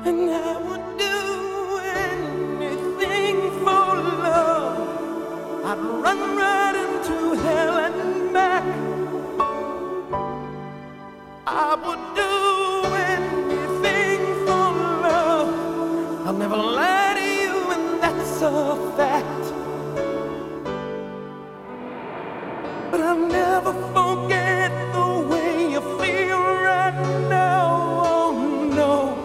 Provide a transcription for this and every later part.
and I would do anything for love. I'd run right into hell and back. I would do anything for love. I'll never lie to you, and that's a fact. But I'll never forget the way you feel right now. Oh no,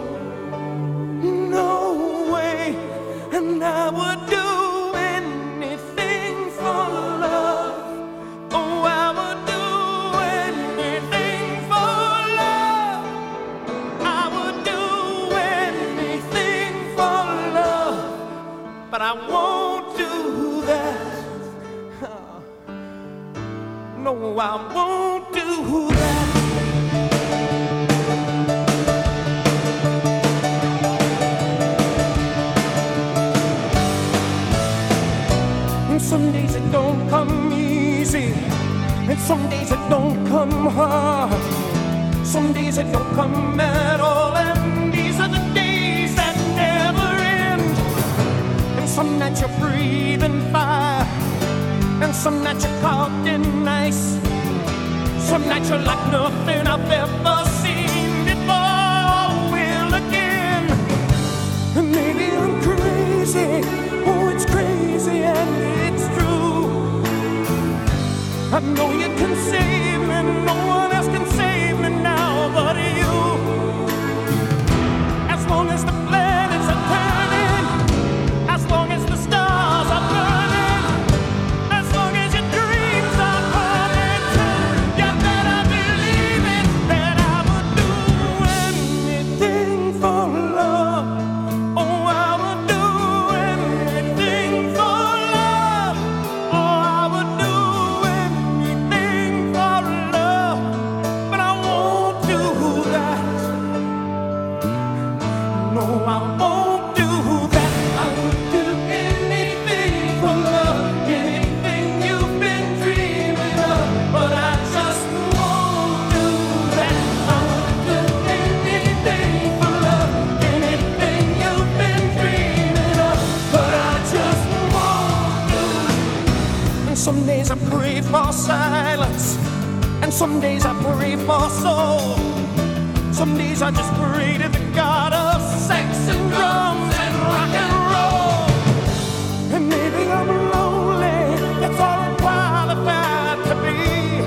no way. And I would do anything for love. Oh, I would do anything for love. I would do anything for love. But I won't do that. No, I won't do that. And some days it don't come easy, and some days it don't come hard. Some days it don't come at all, and these are the days that never end. And some nights you're breathing fire, and some nights you're caught in ice. Some nights you're like nothing I've ever seen before. Will again. And maybe I'm crazy. Oh, it's crazy and it's true. I know you can save me. No one else can save me now but you. As long as the planets are turning, as long as the stars are burning, some days I pray for silence, and some days I pray for soul. Some days I just pray to the God of sex and drums and rock and roll. And maybe I'm lonely, that's all I'm qualified to be.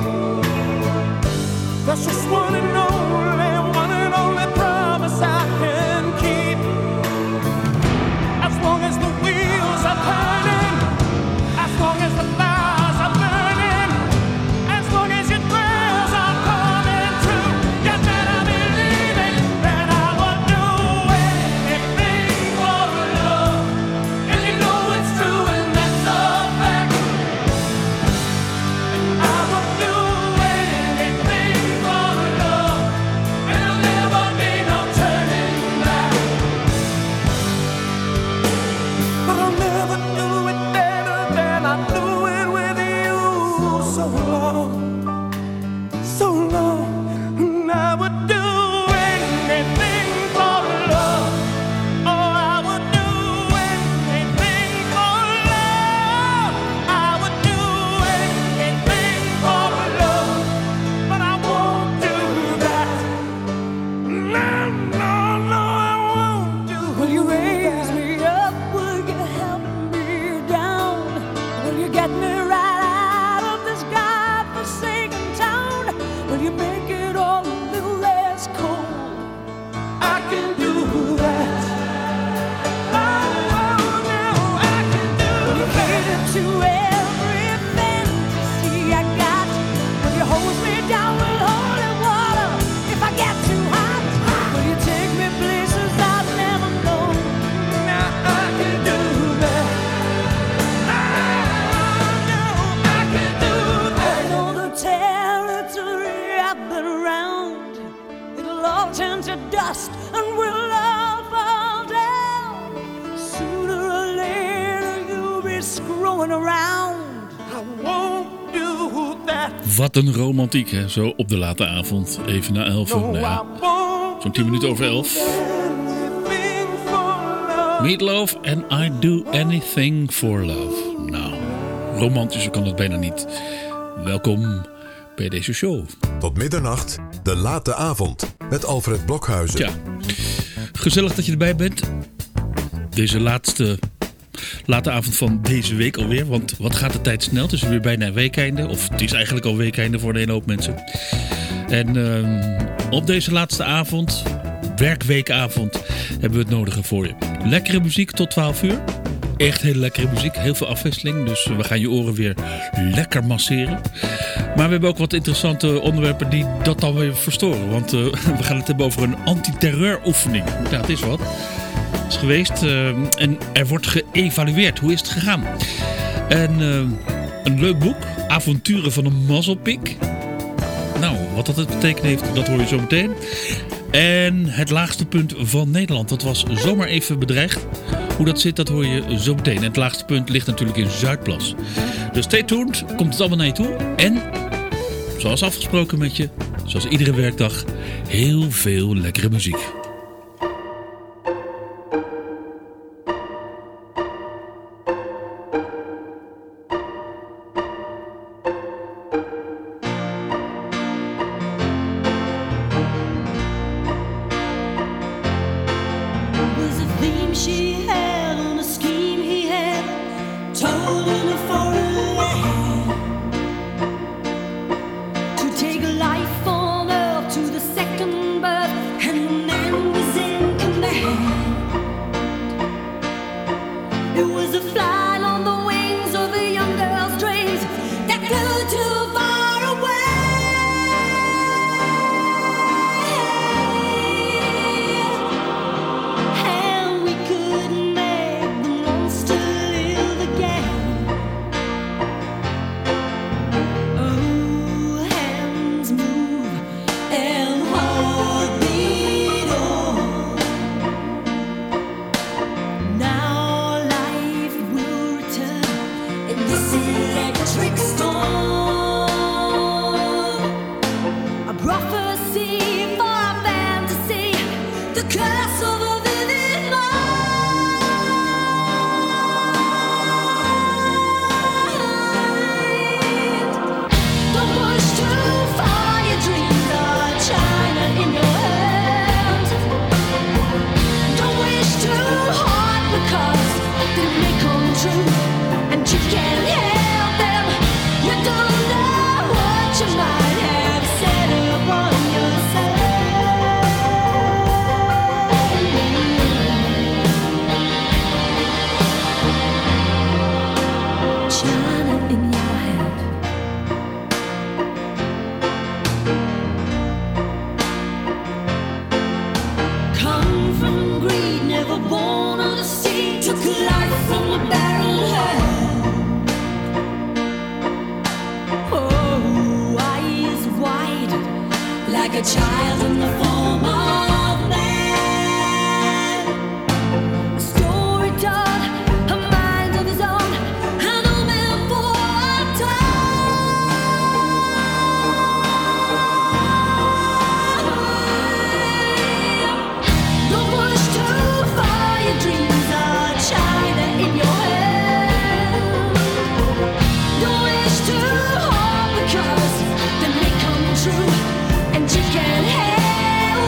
That's just one and only promise I can keep. As long as the wheels are turning, as long as the fires are burning, as long as your prayers are coming true, you better believe it, that I will do anything for love. And you know it's true, and that's a fact. I will do anything for love, and there'll never be no turning back. But I'll never do it better than I do it with you. So long, and I would do anything for love. Oh, I would do anything for love. I would do anything for love, but I won't do that. No, I won't do that. Will you raise me up? Will you help me down? Will you get me right out of this godforsaken town? Will you make it all a little less cold? I can do that. Oh, no, I can do that. Will you cater to every fantasy I got? Will you hose me down with holy water if I get too hot? Will you take me places I've never known? Now I can do that. Oh, no, I can do that. I know the territory I've been around. It'll all turn to dust and we'll all fall down. Sooner or later you'll be screwing around. I won't do that. Wat een romantiek, hè? Zo op de late avond, even na 11. Nou ja, zo'n 10 minuten over 11. Meatloaf en I Do Anything for Love. Nou, romantischer kan het bijna niet. Welkom bij deze show. Tot middernacht, de late avond met Alfred Blokhuizen. Ja, gezellig dat je erbij bent. Deze late avond van deze week alweer. Want wat gaat de tijd snel? Het is weer bijna weekeinde. Of het is eigenlijk al weekeinde voor een hele hoop mensen. En op deze laatste avond, werkweekavond, hebben we het nodige voor je. Lekkere muziek tot 12 uur. Echt hele lekkere muziek. Heel veel afwisseling. Dus we gaan je oren weer lekker masseren. Maar we hebben ook wat interessante onderwerpen die dat dan weer verstoren. Want we gaan het hebben over een antiterreuroefening. Ja, het is wat. Het is geweest en er wordt geëvalueerd. Hoe is het gegaan? En een leuk boek. Avonturen van een mazzelpik. Nou, wat dat betekent heeft, dat hoor je zo meteen. En het laagste punt van Nederland. Dat was zomaar even bedreigd. Hoe dat zit, dat hoor je zo meteen. En het laagste punt ligt natuurlijk in Zuidplas. Dus stay tuned. Komt het allemaal naar je toe. En, zoals afgesproken met je, zoals iedere werkdag, heel veel lekkere muziek. And you can have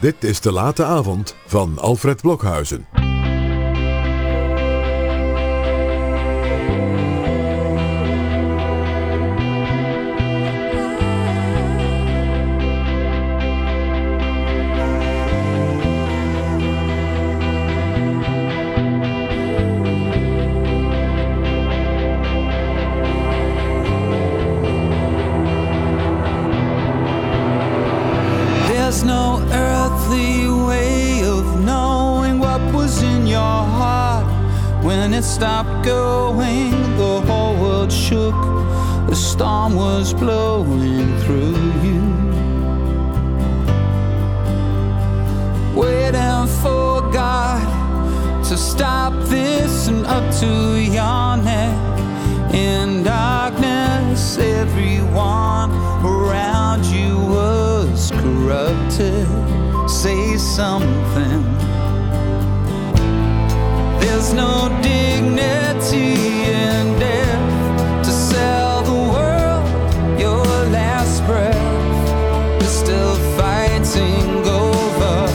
Dit is De Late Avond van Alfred Blokhuizen. There's no earthly way of knowing what was in your heart. When it stopped going, the whole world shook. The storm was blowing through you. Waiting for God to stop this and up to your neck. In darkness, everyone around you was corrupted. Say something. There's no dignity in death to sell the world your last breath. We're still fighting over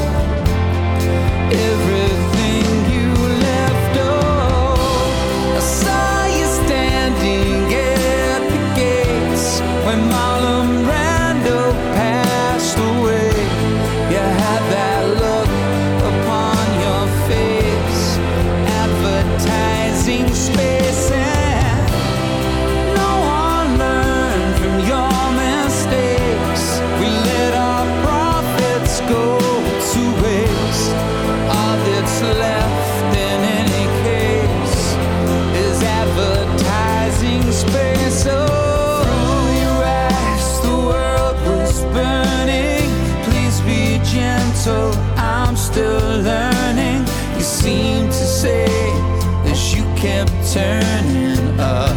everything you left. Oh, I saw you standing at the gates when Marlon Brando passed away. You had that look upon your face, advertising space, and no one learned from your mistakes. We let our profits go to waste. All that's left in any case is advertising space. Oh, you asked, the world was burning. Please be gentle, I'm still learning. You seem to say as you kept turning up.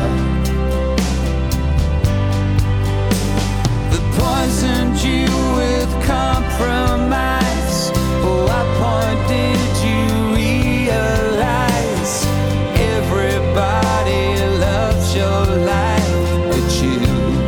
They poisoned you with compromise. Oh, what point did you realize? Everybody loves your life but you.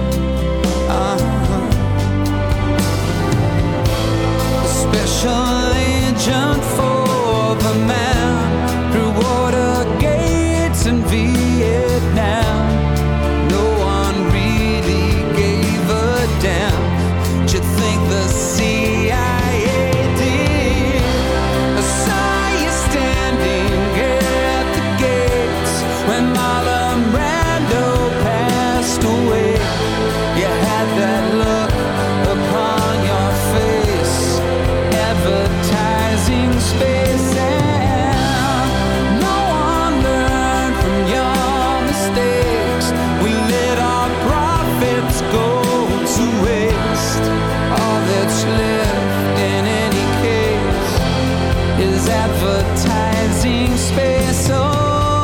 A special agent for the man through water gates in Vietnam. No one really gave a damn. Do you think the CIA did? I saw you standing at the gates when Marlon Brando passed away. You had that look upon your face, advertising space, and no one learned from your mistakes. We let our profits go to waste. All that's left in any case is advertising space. Oh.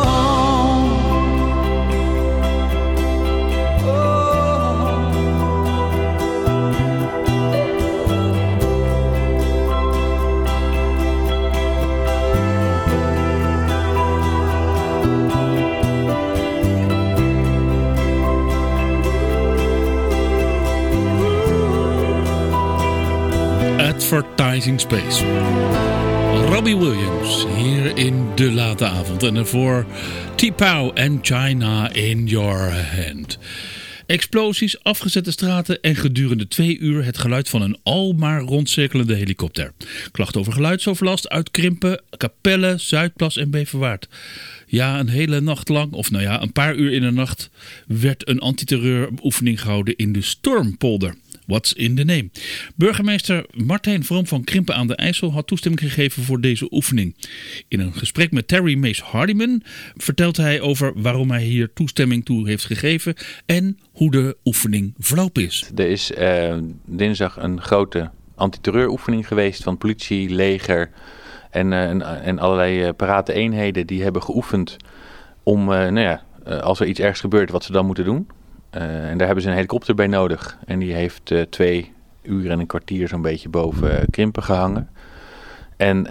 Advertising Space. Robbie Williams hier in De Late Avond. En daarvoor T-Pow en China in Your Hand. Explosies, afgezette straten en gedurende 2 uur het geluid van een almaar rondcirkelende helikopter. Klachten over geluidsoverlast uit Krimpen, Capelle, Zuidplas en Beverwaard. Ja, een hele nacht lang, of nou ja, een paar uur in de nacht, werd een antiterreuroefening gehouden in de Stormpolder. What's in the name? Burgemeester Martijn Vroom van Krimpen aan de IJssel had toestemming gegeven voor deze oefening. In een gesprek met Terry Mees Hardiman vertelt hij over waarom hij hier toestemming toe heeft gegeven en hoe de oefening verlopen is. Er is dinsdag een grote antiterreuroefening geweest van politie, leger en allerlei parate eenheden die hebben geoefend om, als er iets ergs gebeurt, wat ze dan moeten doen. En daar hebben ze een helikopter bij nodig. En die heeft 2 uur en een kwartier zo'n beetje boven Krimpen gehangen. En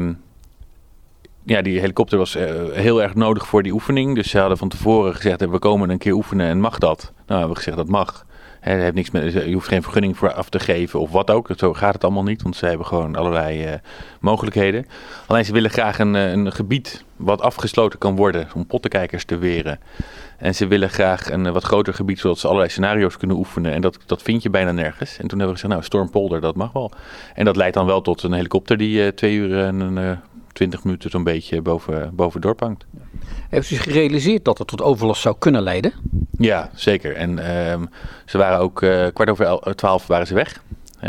die helikopter was heel erg nodig voor die oefening. Dus ze hadden van tevoren gezegd, we komen een keer oefenen en mag dat? Nou, hebben we gezegd, dat mag. heeft niks met, je hoeft geen vergunning voor af te geven of wat ook. Zo gaat het allemaal niet, want ze hebben gewoon allerlei mogelijkheden. Alleen ze willen graag een gebied wat afgesloten kan worden om pottenkijkers te weren. En ze willen graag een wat groter gebied, zodat ze allerlei scenario's kunnen oefenen. En dat vind je bijna nergens. En toen hebben we gezegd, Stormpolder, dat mag wel. En dat leidt dan wel tot een helikopter die 2 uur en 20 minuten zo'n beetje boven het dorp hangt. Heeft u zich gerealiseerd dat het tot overlast zou kunnen leiden? Ja, zeker. En ze waren ook 11:15 waren ze weg.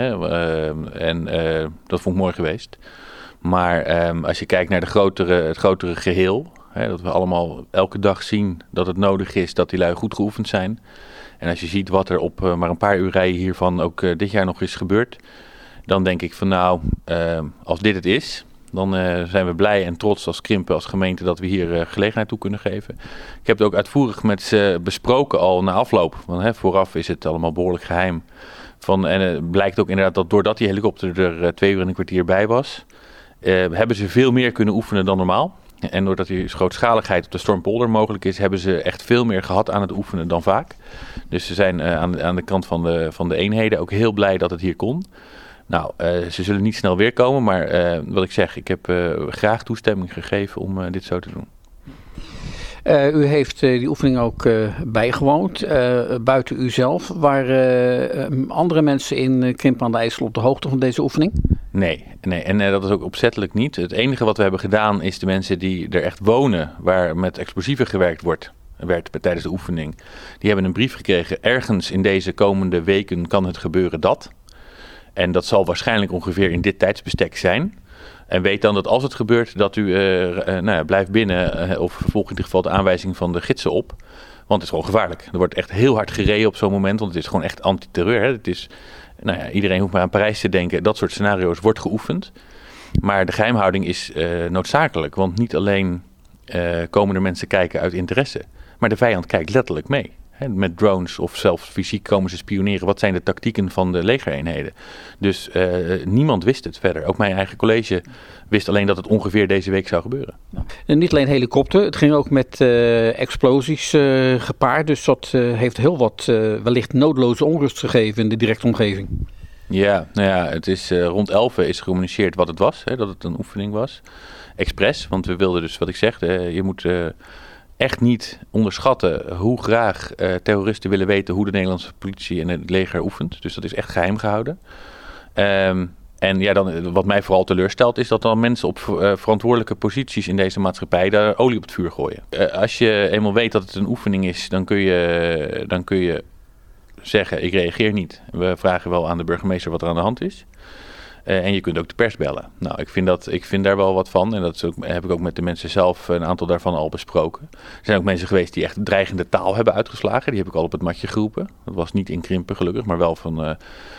Dat vond ik mooi geweest. Maar als je kijkt naar het grotere geheel, dat we allemaal elke dag zien dat het nodig is dat die lui goed geoefend zijn. En als je ziet wat er op maar een paar uur rijden hiervan ook dit jaar nog is gebeurd, dan denk ik van als dit het is, dan zijn we blij en trots als Krimpen, als gemeente, dat we hier gelegenheid toe kunnen geven. Ik heb het ook uitvoerig met ze besproken al na afloop. Want vooraf is het allemaal behoorlijk geheim. En het blijkt ook inderdaad dat doordat die helikopter er 2 uur en een kwartier bij was, hebben ze veel meer kunnen oefenen dan normaal. En doordat die grootschaligheid op de Stormpolder mogelijk is, hebben ze echt veel meer gehad aan het oefenen dan vaak. Dus ze zijn aan de kant van de eenheden ook heel blij dat het hier kon. Ze zullen niet snel weer komen, maar wat ik zeg, ik heb graag toestemming gegeven om dit zo te doen. U heeft die oefening ook bijgewoond, buiten u zelf. Waren andere mensen in Krimpen aan de IJssel op de hoogte van deze oefening? Nee. En dat is ook opzettelijk niet. Het enige wat we hebben gedaan is de mensen die er echt wonen, waar met explosieven gewerkt werd tijdens de oefening. Die hebben een brief gekregen, ergens in deze komende weken kan het gebeuren dat. En dat zal waarschijnlijk ongeveer in dit tijdsbestek zijn. En weet dan dat als het gebeurt, dat u blijft binnen of volg in ieder geval de aanwijzing van de gidsen op. Want het is gewoon gevaarlijk. Er wordt echt heel hard gereden op zo'n moment, want het is gewoon echt antiterreur. Hè? Het is, iedereen hoeft maar aan Parijs te denken. Dat soort scenario's wordt geoefend. Maar de geheimhouding is noodzakelijk, want niet alleen komen er mensen kijken uit interesse, maar de vijand kijkt letterlijk mee. Met drones of zelfs fysiek komen ze spioneren. Wat zijn de tactieken van de legereenheden? Dus niemand wist het verder. Ook mijn eigen college wist alleen dat het ongeveer deze week zou gebeuren. En niet alleen helikopter, het ging ook met explosies gepaard. Dus dat heeft heel wat wellicht noodloze onrust gegeven in de directe omgeving. Ja, het is rond 11 is gecommuniceerd wat het was. Dat het een oefening was. Expres, want we wilden dus, wat ik zeg, je moet echt niet onderschatten hoe graag terroristen willen weten hoe de Nederlandse politie en het leger oefent. Dus dat is echt geheim gehouden. Dan, wat mij vooral teleurstelt is dat dan mensen op verantwoordelijke posities in deze maatschappij daar olie op het vuur gooien. Als je eenmaal weet dat het een oefening is, dan kun je zeggen, ik reageer niet. We vragen wel aan de burgemeester wat er aan de hand is. En je kunt ook de pers bellen. Ik vind daar wel wat van. En dat heb ik ook met de mensen zelf een aantal daarvan al besproken. Er zijn ook mensen geweest die echt dreigende taal hebben uitgeslagen. Die heb ik al op het matje geroepen. Dat was niet in Krimpen gelukkig, maar wel van...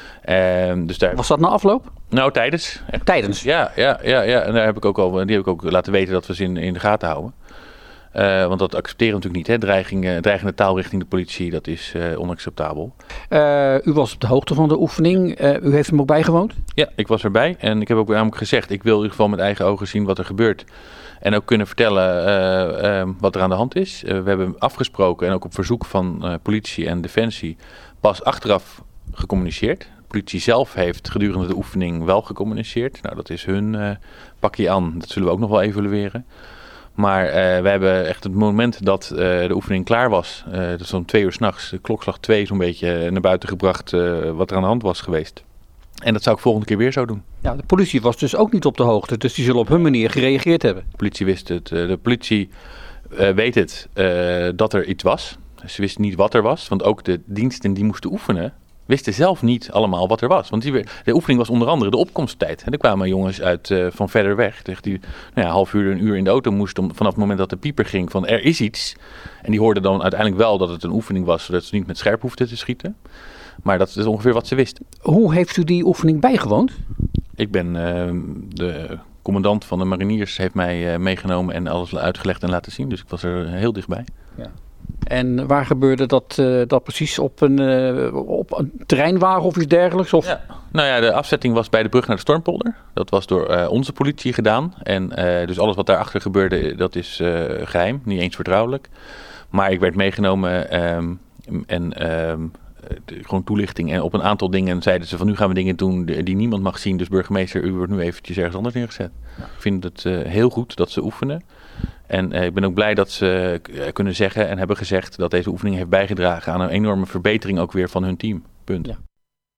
Was dat na afloop? Tijdens. Echt. Tijdens? Ja. En daar heb ik ook die heb ik ook laten weten dat we ze in de gaten houden. Want dat accepteren we natuurlijk niet. Hè? Dreigende taal richting de politie, dat is onacceptabel. U was op de hoogte van de oefening. U heeft hem ook bijgewoond? Ja, ik was erbij. En ik heb ook namelijk gezegd, ik wil in ieder geval met eigen ogen zien wat er gebeurt. En ook kunnen vertellen wat er aan de hand is. We hebben afgesproken en ook op verzoek van politie en defensie pas achteraf gecommuniceerd. De politie zelf heeft gedurende de oefening wel gecommuniceerd. Dat is hun pakje aan. Dat zullen we ook nog wel evalueren. Maar we hebben echt het moment dat de oefening klaar was, dus om 2 uur 's nachts, de klokslag 2 zo'n beetje naar buiten gebracht wat er aan de hand was geweest. En dat zou ik volgende keer weer zo doen. Ja, de politie was dus ook niet op de hoogte, dus die zullen op hun manier gereageerd hebben. De politie wist het. De politie weet het dat er iets was. Ze wisten niet wat er was, want ook de diensten die moesten oefenen wisten zelf niet allemaal wat er was. Want de oefening was onder andere de opkomsttijd. En er kwamen jongens uit van verder weg. Die half uur, een uur in de auto moesten vanaf het moment dat de pieper ging van er is iets. En die hoorden dan uiteindelijk wel dat het een oefening was, zodat ze niet met scherp hoefden te schieten. Maar dat is ongeveer wat ze wisten. Hoe heeft u die oefening bijgewoond? Ik ben de commandant van de mariniers heeft mij meegenomen en alles uitgelegd en laten zien. Dus ik was er heel dichtbij. Ja. En waar gebeurde dat precies? Op een terreinwagen of iets dergelijks? Of? Ja. De afzetting was bij de brug naar de Stormpolder. Dat was door onze politie gedaan. En dus alles wat daarachter gebeurde, dat is geheim. Niet eens vertrouwelijk. Maar ik werd meegenomen gewoon toelichting. En op een aantal dingen zeiden ze van nu gaan we dingen doen die niemand mag zien. Dus burgemeester, u wordt nu eventjes ergens anders neergezet. Ja. Ik vind het heel goed dat ze oefenen. En ik ben ook blij dat ze kunnen zeggen en hebben gezegd dat deze oefening heeft bijgedragen aan een enorme verbetering ook weer van hun team. Punt. Ja.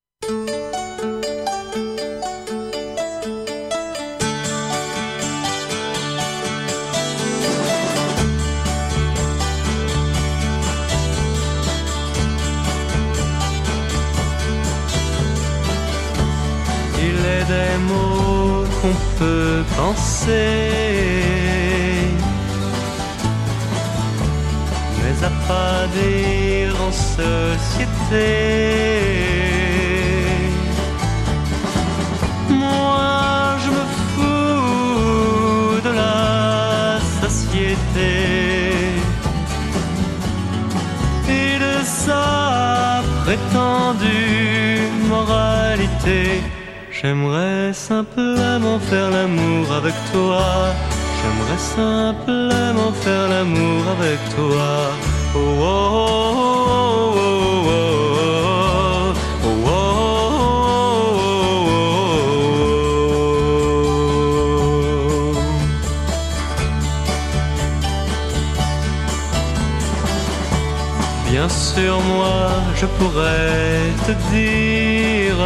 Il est des mots qu'on peut penser, mais à pas dire en société. Moi je me fous de la société et de sa prétendue moralité. J'aimerais simplement faire l'amour avec toi. J'aimerais simplement faire l'amour avec toi. Oh, oh, oh, oh, oh, oh, oh. Bien sûr, moi, je pourrais te dire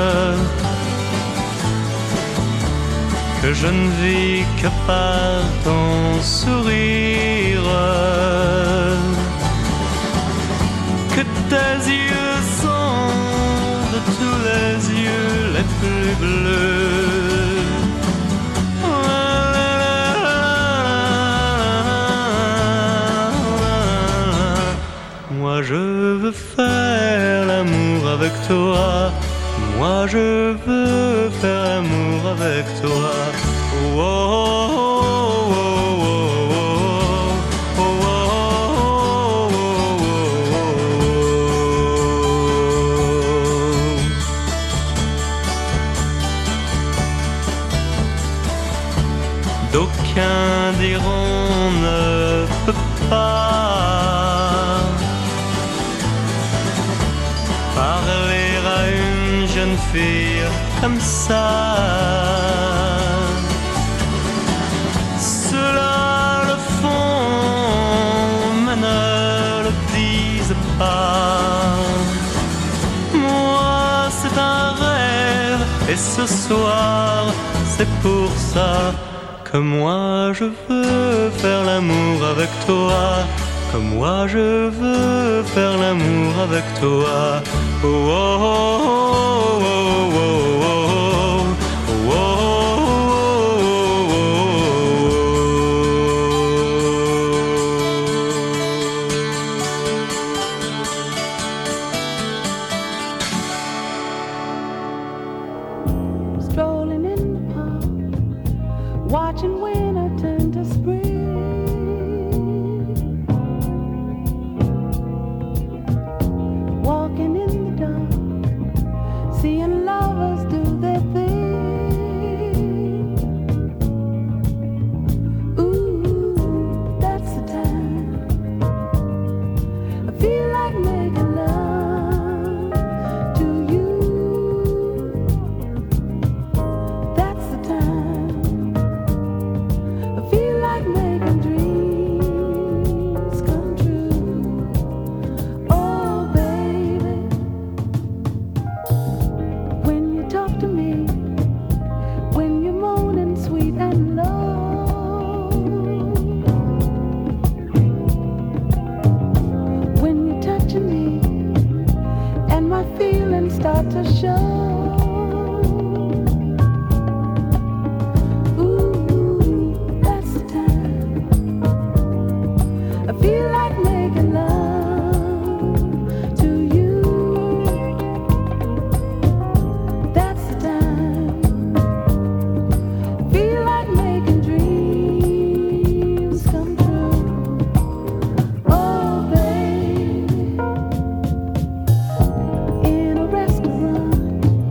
que je ne vis que par ton sourire, que tes yeux sont de tous les yeux les plus bleus. Moi je veux faire l'amour avec toi. Moi je veux faire l'amour avec toi. Oh, oh, oh, oh, oh, oh. D'aucuns diront ne peut pas parler à une jeune fille comme ça. Ceux-là le font, mais ne le disent pas. Moi, c'est un rêve, et ce soir, c'est pour ça que moi je veux faire l'amour avec toi. Que moi je veux faire l'amour avec toi. Oh, oh, oh, oh, oh, oh, oh, oh. Strolling in the park, watching winter turn to spring. Walking in the dark, seeing lovers do their thing. Ooh, that's the time I feel like making love to you. That's the time I feel like making dreams come true. Oh baby, when you talk to me, when you're moaning sweet and low, when you're touching me and my feelings start to show. Ooh, that's the time I feel like making love to you. That's the time I feel like making dreams come true. Oh baby, in a restaurant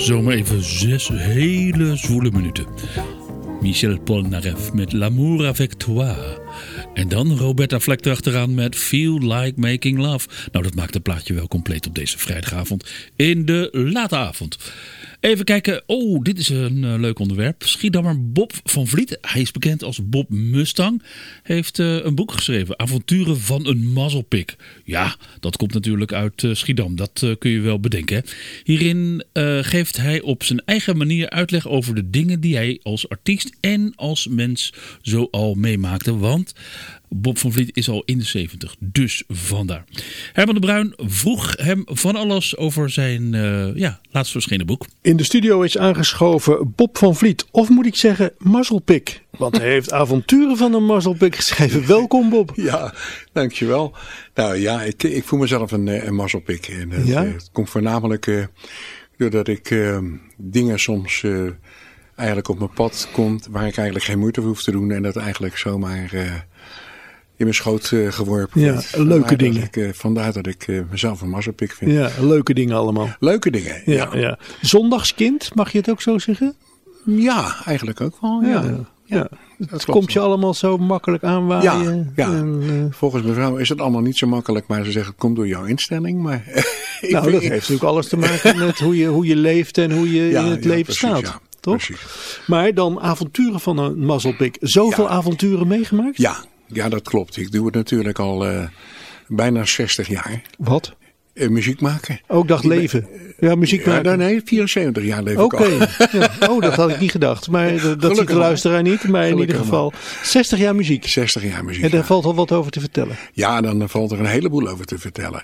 Zomaar even 6 hele zwoele minuten. Michel Polnareff met L'amour avec toi. En dan Roberta Fleck erachteraan met Feel Like Making Love. Nou, dat maakt het plaatje wel compleet op deze vrijdagavond in de late avond. Even kijken. Oh, dit is een leuk onderwerp. Schiedammer Bob van Vliet. Hij is bekend als Bob Mustang. Heeft een boek geschreven. Avonturen van een mazzelpik. Ja, dat komt natuurlijk uit Schiedam. Dat kun je wel bedenken. Hè? Hierin geeft hij op zijn eigen manier uitleg over de dingen die hij als artiest en als mens zo al meemaakte. Want Bob van Vliet is al in de 70, dus vandaar. Herman de Bruin vroeg hem van alles over zijn laatst verschenen boek. In de studio is aangeschoven Bob van Vliet, of moet ik zeggen mazzelpik. Want hij heeft Avonturen van een mazzelpik geschreven. Welkom Bob. Ja, dankjewel. Nou ja, ik voel mezelf een mazzelpik. En het komt voornamelijk doordat ik dingen soms eigenlijk op mijn pad komt waar ik eigenlijk geen moeite voor hoef te doen. En dat eigenlijk zomaar in mijn schoot geworpen wordt. Ja, leuke dingen. Vandaar dat ik mezelf een mazzelpik vind. Ja, leuke dingen allemaal. Leuke dingen, ja. Zondagskind, mag je het ook zo zeggen? Ja, eigenlijk ook wel, ja. Het komt je allemaal zo makkelijk aanwaaien. Ja. En, volgens mevrouw is het allemaal niet zo makkelijk, maar ze zeggen het komt door jouw instelling. Maar dat heeft natuurlijk alles te maken met hoe je leeft en hoe je in het leven precies, staat. Ja, toch? Precies. Maar dan Avonturen van een mazzelpik. Zoveel avonturen meegemaakt? Ja, dat klopt. Ik doe het natuurlijk al bijna 60 jaar. Wat? Muziek maken. Ook dacht leven. Ja, muziek maken. Nee, 74 jaar leef ik al. Oké. Oh, dat had ik niet gedacht. Maar dat ziet de luisteraar niet. Maar in ieder geval 60 jaar muziek. 60 jaar muziek. En daar valt al wat over te vertellen. Ja, dan valt er een heleboel over te vertellen.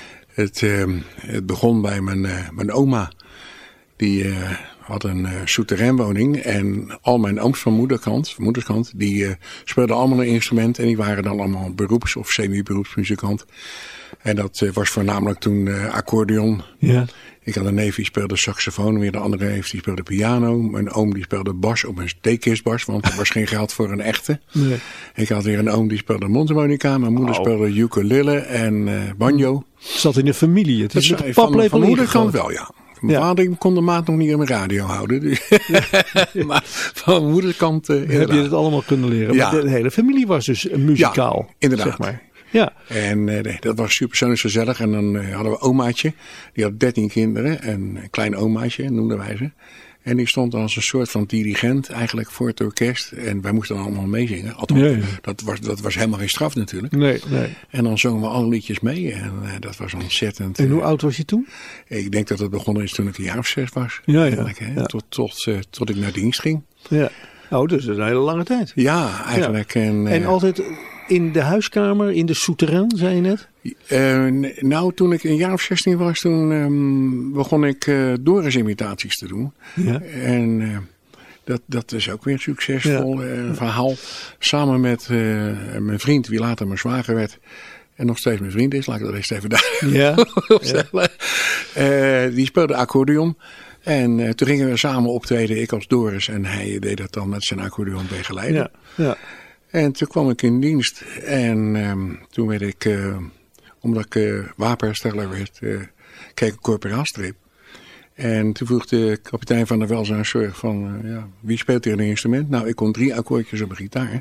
Het begon bij mijn oma. Die had een souterrainwoning. En al mijn ooms van moederskant, die speelden allemaal een instrument. En die waren dan allemaal beroeps- of semi-beroepsmuzikant. En dat was voornamelijk toen accordeon. Ja. Ik had een neef die speelde saxofoon. Weer de andere neef die speelde piano. Mijn oom die speelde bas op een theekistbas. Want er was geen geld voor een echte. Nee. Ik had weer een oom die speelde mondharmonica. Mijn moeder speelde ukulele en banjo. Het zat in de familie. Het is een paplepel van moederkant wel, ja. Mijn vader kon de maat nog niet aan mijn radio houden. Dus maar van mijn moederkant heb je het allemaal kunnen leren. Ja. Maar de hele familie was dus muzikaal. Ja, inderdaad. Zeg maar. Ja. En dat was super gezellig. En dan hadden we omaatje. Die had 13 kinderen. En een klein omaatje noemden wij ze. En die stond als een soort van dirigent eigenlijk voor het orkest. En wij moesten dan allemaal meezingen. Althans, dat was helemaal geen straf natuurlijk. Nee. En dan zongen we alle liedjes mee. En dat was ontzettend. En hoe oud was je toen? Ik denk dat het begonnen is toen ik een jaar of 6 was. Ja. Tot ik naar dienst ging. Ja. Oh, dus dat is een hele lange tijd. Ja, eigenlijk. Ja. En altijd in de huiskamer, in de souterrain, zei je net? Nou, toen ik een jaar of 16 was, toen begon ik Doris-imitaties te doen. Ja. En dat is ook weer een succesvol verhaal. Samen met mijn vriend, wie later mijn zwager werd. En nog steeds mijn vriend is, laat ik dat eerst even daar opstellen. Die speelde accordeon. En toen gingen we samen optreden, ik als Doris. En hij deed dat dan met zijn accordeon begeleiden. Ja. En toen kwam ik in dienst. En toen werd ik, omdat ik wapenhersteller werd, kreeg ik een corporaalstrip. En toen vroeg de kapitein van de welzijnszorg van, wie speelt hier een instrument? Nou, ik kon 3 akkoordjes op een gitaar.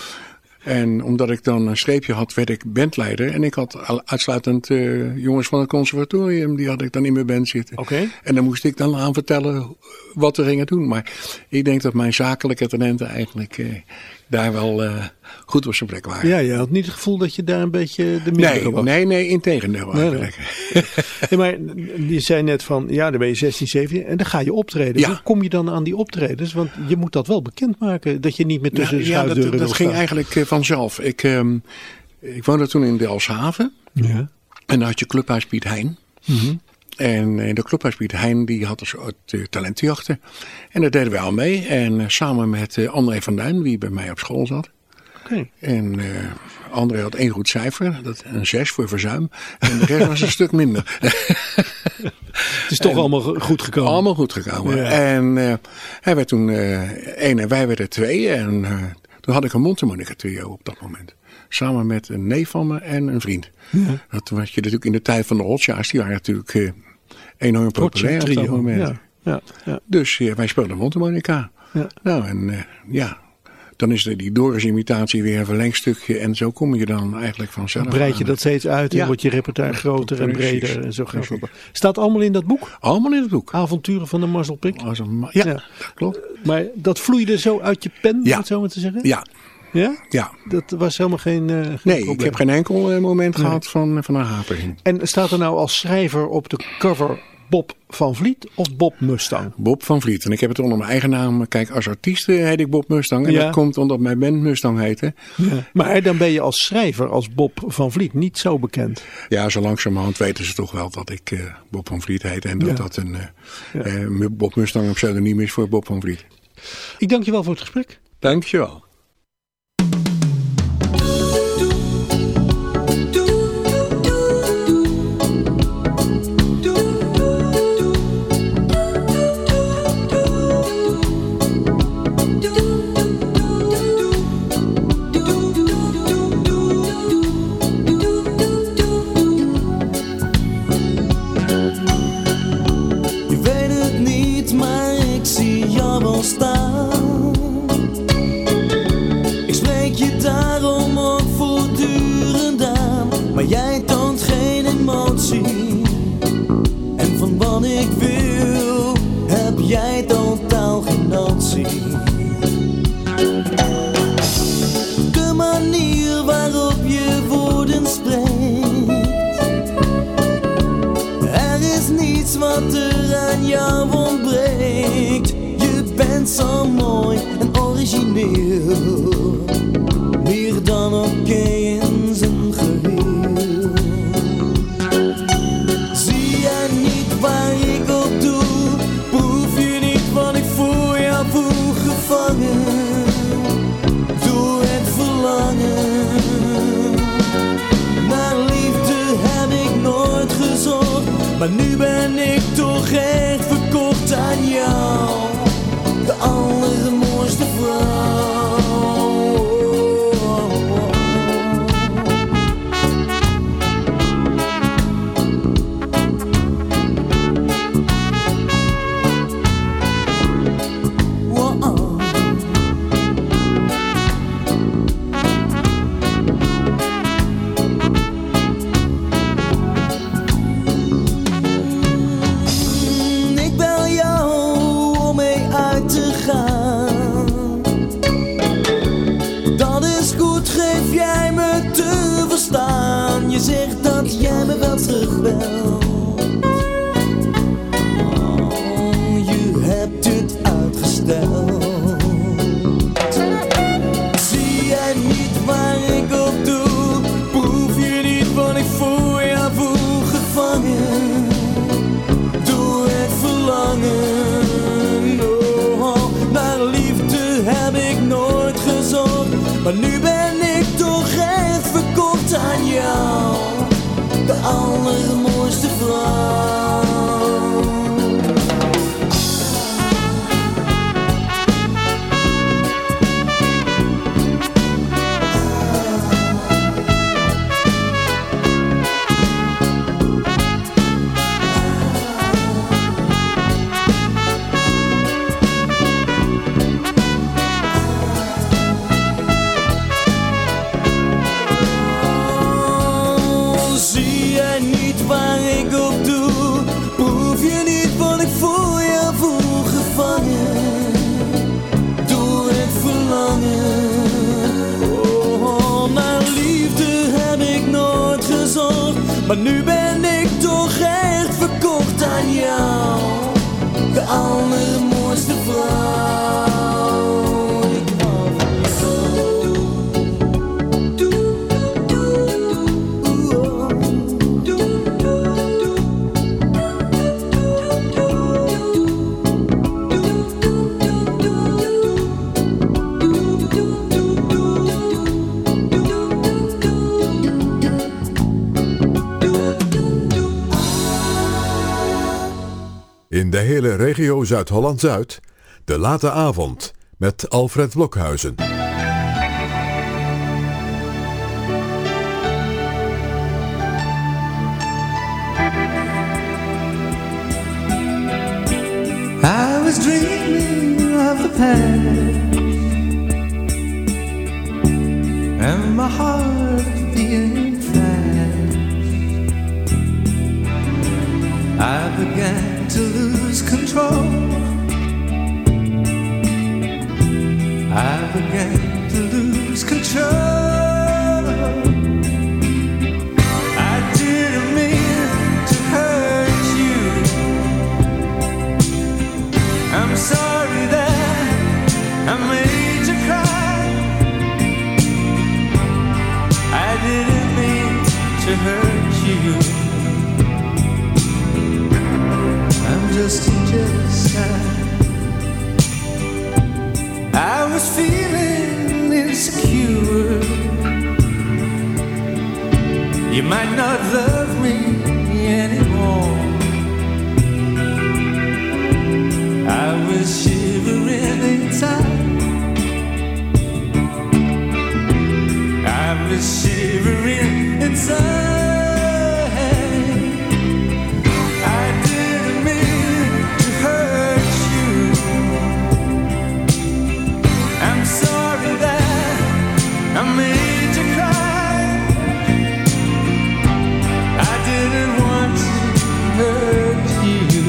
En omdat ik dan een streepje had, werd ik bandleider. En ik had uitsluitend jongens van het conservatorium, die had ik dan in mijn band zitten. Okay. En dan moest ik dan aan vertellen wat we gingen doen. Maar ik denk dat mijn zakelijke talenten eigenlijk daar wel goed op zijn plek waren. Ja, je had niet het gevoel dat je daar een beetje de mindere was? Nee, integendeel eigenlijk. Nee, maar je zei net van, dan ben je 16, 17 en dan ga je optreden. Hoe kom je dan aan die optredens? Want je moet dat wel bekendmaken, dat je niet meer tussen de schuifdeuren wil dat ging eigenlijk vanzelf. Ik woonde toen in Delfshaven. Ja. En dan had je Clubhuis Piet Hein. Mm-hmm. En de Clubhuis Piet Hein die had een soort talentenjachten. En daar deden wij al mee. En samen met André van Duin, die bij mij op school zat. Okay. En André had 1 goed cijfer, een 6 voor verzuim. En de rest was een stuk minder. Het is toch allemaal goed gekomen? Allemaal goed gekomen. Ja. En hij werd toen 1 en wij werden 2. En toen had ik een mondharmonica trio op dat moment. Samen met een neef van me en een vriend. Ja. Dat was je natuurlijk in de tijd van de Rothschilds. Die waren natuurlijk enorm populair op dat moment. Ja. Dus wij speelden mondharmonica. Ja. Nou, en dan is die Doris-imitatie weer een verlengstukje. En zo kom je dan eigenlijk vanzelf Dan breid je dat steeds uit en wordt je repertoire groter en breder. En zo gaat het. Staat allemaal in dat boek? Allemaal in het boek. Avonturen van de Marzelpik? Ja, dat klopt. Maar dat vloeide zo uit je pen, om het zo maar te zeggen? Ja. Ja? Ja. Dat was helemaal geen probleem. Ik heb geen enkel moment gehad van een hapering. En staat er nou als schrijver op de cover Bob van Vliet of Bob Mustang? Bob van Vliet. En ik heb het onder mijn eigen naam. Kijk, als artiest heet ik Bob Mustang. En dat komt omdat mijn band Mustang heette. Ja. Maar dan ben je als schrijver, als Bob van Vliet, niet zo bekend. Ja, zo langzamerhand weten ze toch wel dat ik Bob van Vliet heet. En dat een Bob Mustang een pseudoniem is voor Bob van Vliet. Ik dank je wel voor het gesprek. Dank je wel. En van wat ik wil, heb jij totaal geen notie. De manier waarop je woorden spreekt, er is niets wat er aan jou ontbreekt. Je bent zo mooi en origineel, meer dan oké in zijn geheel. Waar ik op doe, proef je niet wat ik voor jou voel, gevangen door het verlangen. Naar liefde heb ik nooit gezocht, maar nu ben ik toch echt verkocht aan jou, de allermooiste vrouw. Je zegt dat jij me wel terugbelt. Oh, je hebt het uitgesteld. Zie jij niet waar ik op doe? Proef je niet wat ik voor jou voel? Gevangen door het verlangen. Oh, naar liefde heb ik nooit gezocht, maar nu ben ik toch echt verkocht aan jou, de allermooiste vrouw. Maar nu ben ik toch echt verkocht aan jou, de allermooiste vrouw. Ik hou In de hele regio Zuid-Holland-Zuid, de late avond met Alfred Blokhuizen. and my heart beating fast. I began to lose control. I began to lose control. I'm sorry that I made you cry. I didn't mean to hurt you. I'm just a jealous guy. I was feeling insecure. You might not love me anymore. I was shivering inside. I was shivering inside. I didn't mean to hurt you. I'm sorry that I made you cry. I didn't want to hurt you.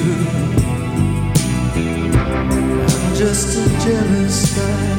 Just a jealous guy.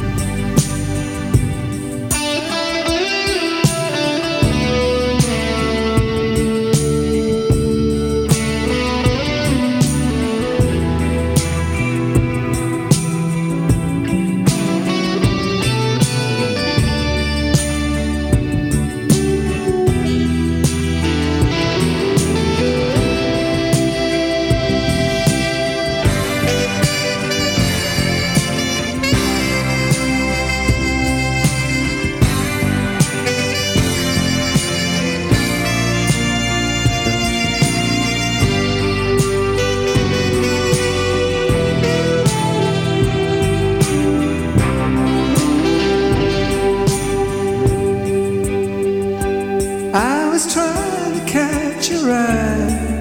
I was trying to catch your eye.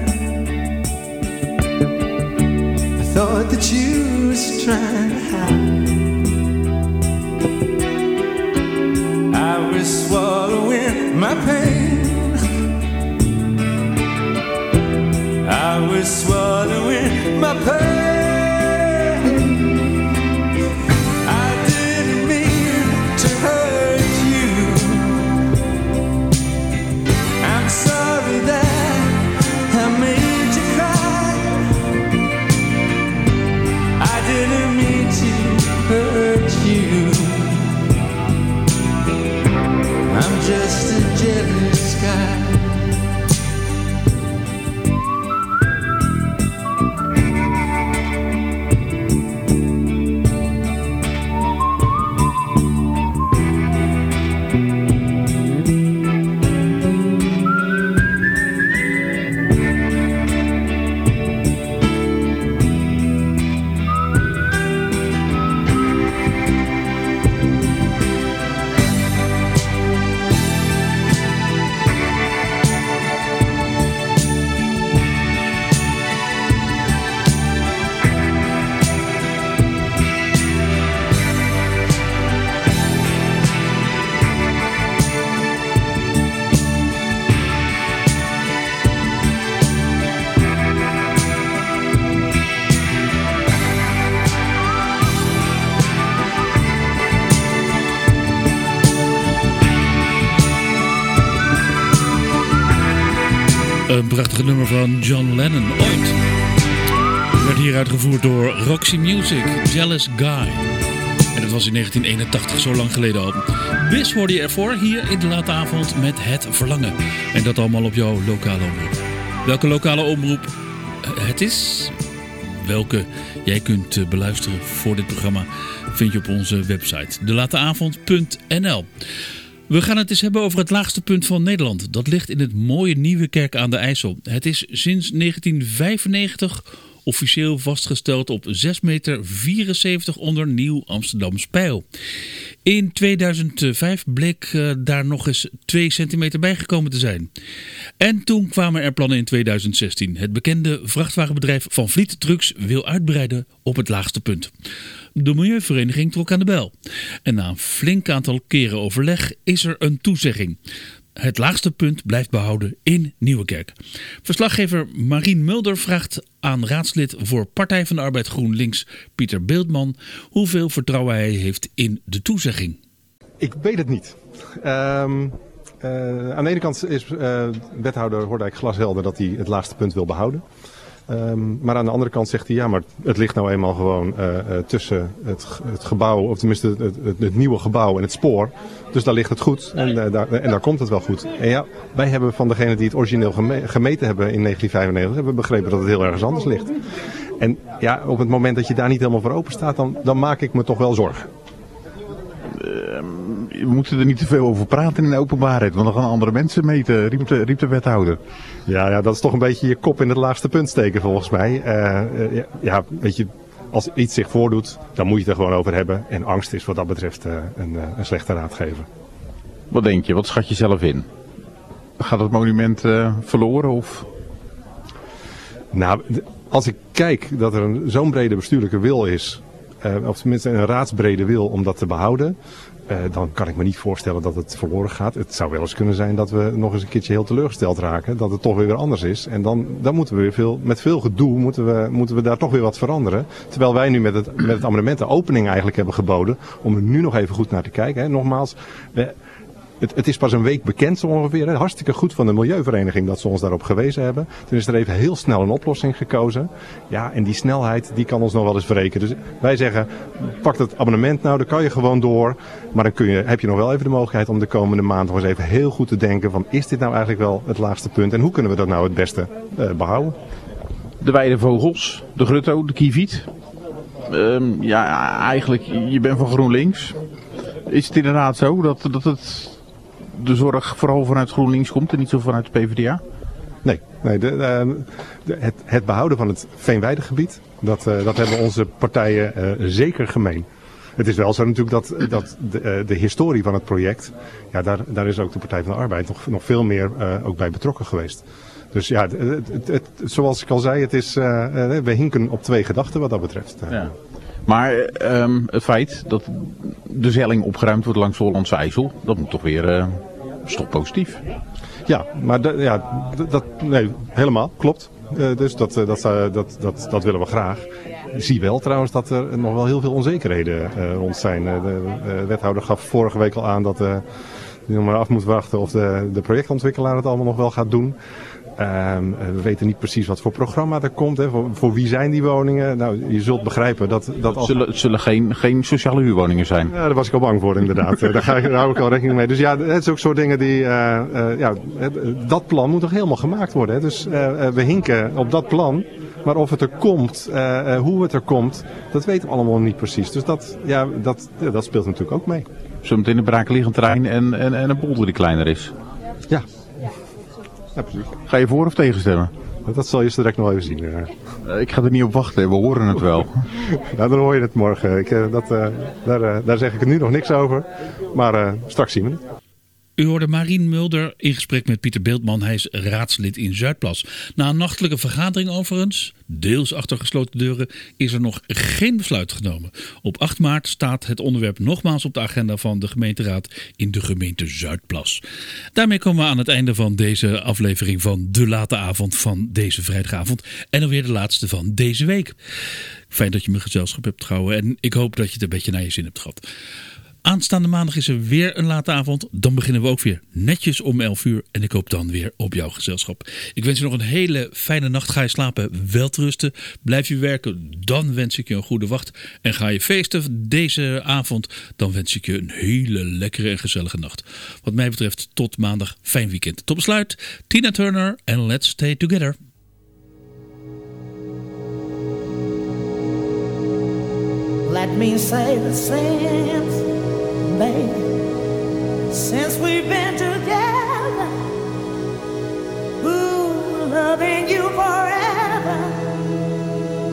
I thought that you was trying to hide. I was swallowing my pain. I was swallowing my pain. I didn't mean to hurt you. I'm sorry that I made you cry. I didn't mean to hurt you. I'm just a jealous guy. Een prachtig nummer van John Lennon. Ooit werd hier uitgevoerd door Roxy Music, Jealous Guy. En dat was in 1981, zo lang geleden al. Bis hoorde je ervoor hier in de late avond met Het Verlangen. En dat allemaal op jouw lokale omroep. Welke lokale omroep het is, welke jij kunt beluisteren voor dit programma, vind je op onze website delateavond.nl. We gaan het eens hebben over het laagste punt van Nederland. Dat ligt in het mooie Nieuwekerk aan de IJssel. Het is sinds 1995 Officieel vastgesteld op 6,74 meter onder Nieuw Amsterdams Peil. In 2005 bleek daar nog eens 2 centimeter bijgekomen te zijn. En toen kwamen er plannen in 2016. Het bekende vrachtwagenbedrijf Van Vliet Trucks wil uitbreiden op het laagste punt. De Milieuvereniging trok aan de bel. En na een flink aantal keren overleg is er een toezegging. Het laagste punt blijft behouden in Nieuwekerk. Verslaggever Marien Mulder vraagt aan raadslid voor Partij van de Arbeid GroenLinks Pieter Beeldman hoeveel vertrouwen hij heeft in de toezegging. Ik weet het niet. Aan de ene kant is wethouder Hordijk glashelder dat hij het laagste punt wil behouden. Maar aan de andere kant zegt hij, ja, maar het ligt nou eenmaal gewoon tussen het gebouw, of tenminste het nieuwe gebouw en het spoor. Dus daar ligt het goed en daar komt het wel goed. En ja, wij hebben van degene die het origineel gemeten hebben in 1995, hebben we begrepen dat het heel ergens anders ligt. En ja, op het moment dat je daar niet helemaal voor open staat, dan maak ik me toch wel zorgen. We moeten er niet te veel over praten in de openbaarheid, want dan gaan andere mensen meten, riep de wethouder. Ja, dat is toch een beetje je kop in het laagste punt steken volgens mij. Ja, weet je, als iets zich voordoet, dan moet je het er gewoon over hebben. En angst is wat dat betreft een slechte raadgever. Wat denk je? Wat schat je zelf in? Gaat het monument verloren of? Nou, als ik kijk dat er zo'n brede bestuurlijke wil is, of tenminste een raadsbrede wil om dat te behouden, dan kan ik me niet voorstellen dat het verloren gaat. Het zou wel eens kunnen zijn dat we nog eens een keertje heel teleurgesteld raken, dat het toch weer anders is. En dan moeten we weer met veel gedoe moeten we daar toch weer wat veranderen. Terwijl wij nu met het amendement de opening eigenlijk hebben geboden om er nu nog even goed naar te kijken. Hè. Nogmaals, het is pas een week bekend zo ongeveer. Hè. Hartstikke goed van de Milieuvereniging dat ze ons daarop gewezen hebben. Toen is er even heel snel een oplossing gekozen. Ja, en die snelheid die kan ons nog wel eens wreken. Dus wij zeggen, pak dat abonnement nou, dan kan je gewoon door. Maar dan heb je nog wel even de mogelijkheid om de komende maand nog eens even heel goed te denken van, is dit nou eigenlijk wel het laagste punt? En hoe kunnen we dat nou het beste behouden? De weidevogels, de grutto, de kieviet. Ja, eigenlijk, je bent van GroenLinks. Is het inderdaad zo dat het de zorg vooral vanuit GroenLinks komt en niet zo vanuit de PvdA? Nee, het behouden van het veenweidegebied, dat hebben onze partijen zeker gemeen. Het is wel zo natuurlijk dat de historie van het project, ja, daar is ook de Partij van de Arbeid nog veel meer ook bij betrokken geweest. Dus ja, zoals ik al zei, we hinken op 2 gedachten wat dat betreft. Ja. Maar het feit dat de zelling opgeruimd wordt langs de Hollandse IJssel, dat moet toch weer toch positief. Ja, maar nee, helemaal, klopt. Dus dat willen we graag. Ik zie wel trouwens dat er nog wel heel veel onzekerheden rond zijn. De wethouder gaf vorige week al aan dat hij nog maar af moet wachten of de projectontwikkelaar het allemaal nog wel gaat doen. We weten niet precies wat voor programma er komt. Hè. Voor wie zijn die woningen? Nou, je zult begrijpen dat Het zullen geen sociale huurwoningen zijn. Ja, daar was ik al bang voor inderdaad. Daar hou ik al rekening mee. Dus ja, het is ook soort dingen die... dat plan moet nog helemaal gemaakt worden. Hè. Dus we hinken op dat plan. Maar of het er komt, hoe het er komt, dat weten we allemaal niet precies. Dus dat speelt natuurlijk ook mee. Zometeen een braakliggend terrein en een polder die kleiner is. Ja. Ja, precies. Ga je voor of tegenstemmen? Dat zal je zo direct nog even zien. Ik ga er niet op wachten, we horen het wel. Nou, dan hoor je het morgen. Daar zeg ik nu nog niks over. Maar straks zien we het. U hoorde Marien Mulder in gesprek met Pieter Beeldman. Hij is raadslid in Zuidplas. Na een nachtelijke vergadering overigens, deels achter gesloten deuren, is er nog geen besluit genomen. Op 8 maart staat het onderwerp nogmaals op de agenda van de gemeenteraad in de gemeente Zuidplas. Daarmee komen we aan het einde van deze aflevering van De Late Avond van deze vrijdagavond. En alweer de laatste van deze week. Fijn dat je me gezelschap hebt gehouden en ik hoop dat je het een beetje naar je zin hebt gehad. Aanstaande maandag is er weer een late avond. Dan beginnen we ook weer netjes om 11 uur. En ik hoop dan weer op jouw gezelschap. Ik wens je nog een hele fijne nacht. Ga je slapen, welterusten. Blijf je werken, dan wens ik je een goede wacht. En ga je feesten deze avond, dan wens ik je een hele lekkere en gezellige nacht. Wat mij betreft tot maandag. Fijn weekend. Tot besluit, Tina Turner en Let's Stay Together. Let me say the same. Baby, since we've been together, ooh, loving you forever,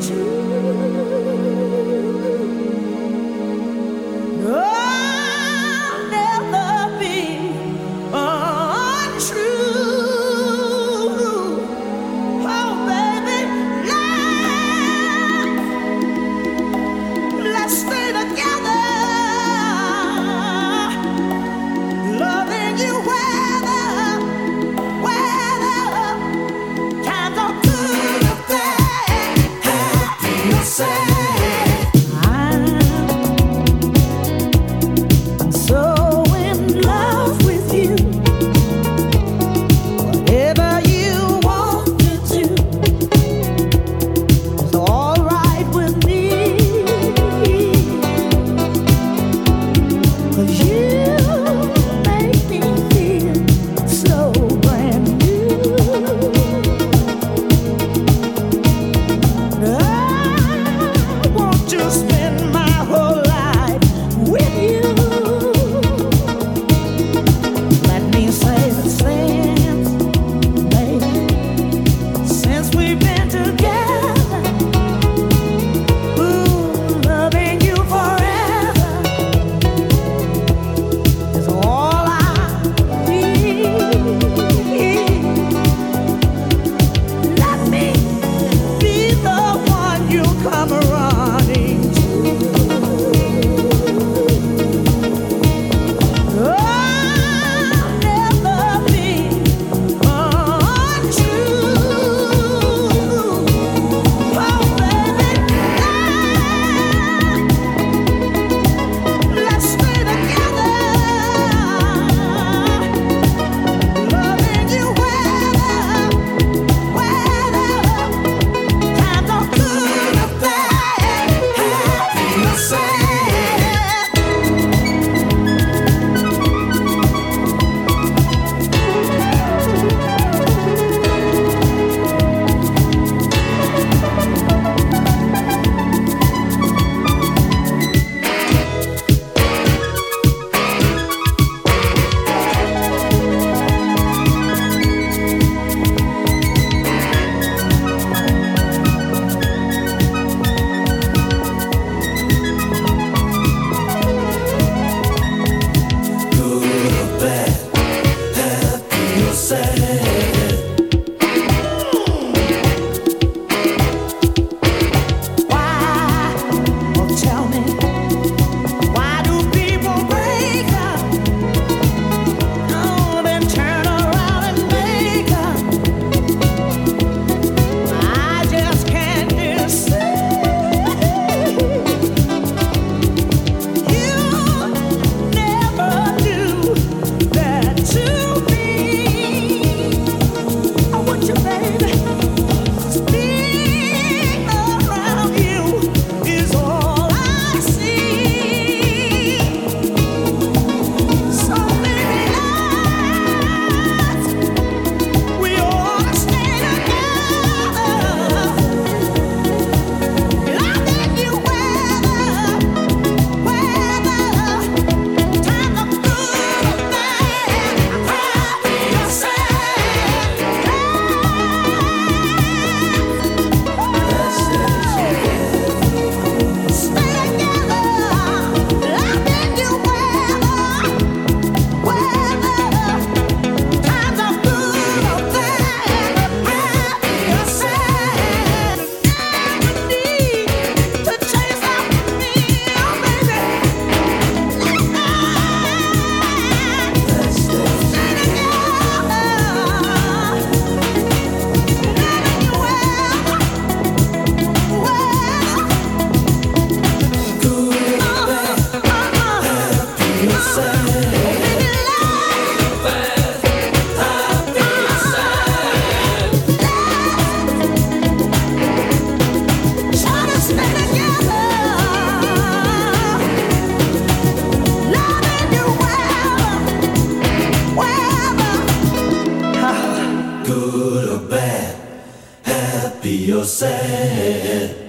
good or bad, happy or sad.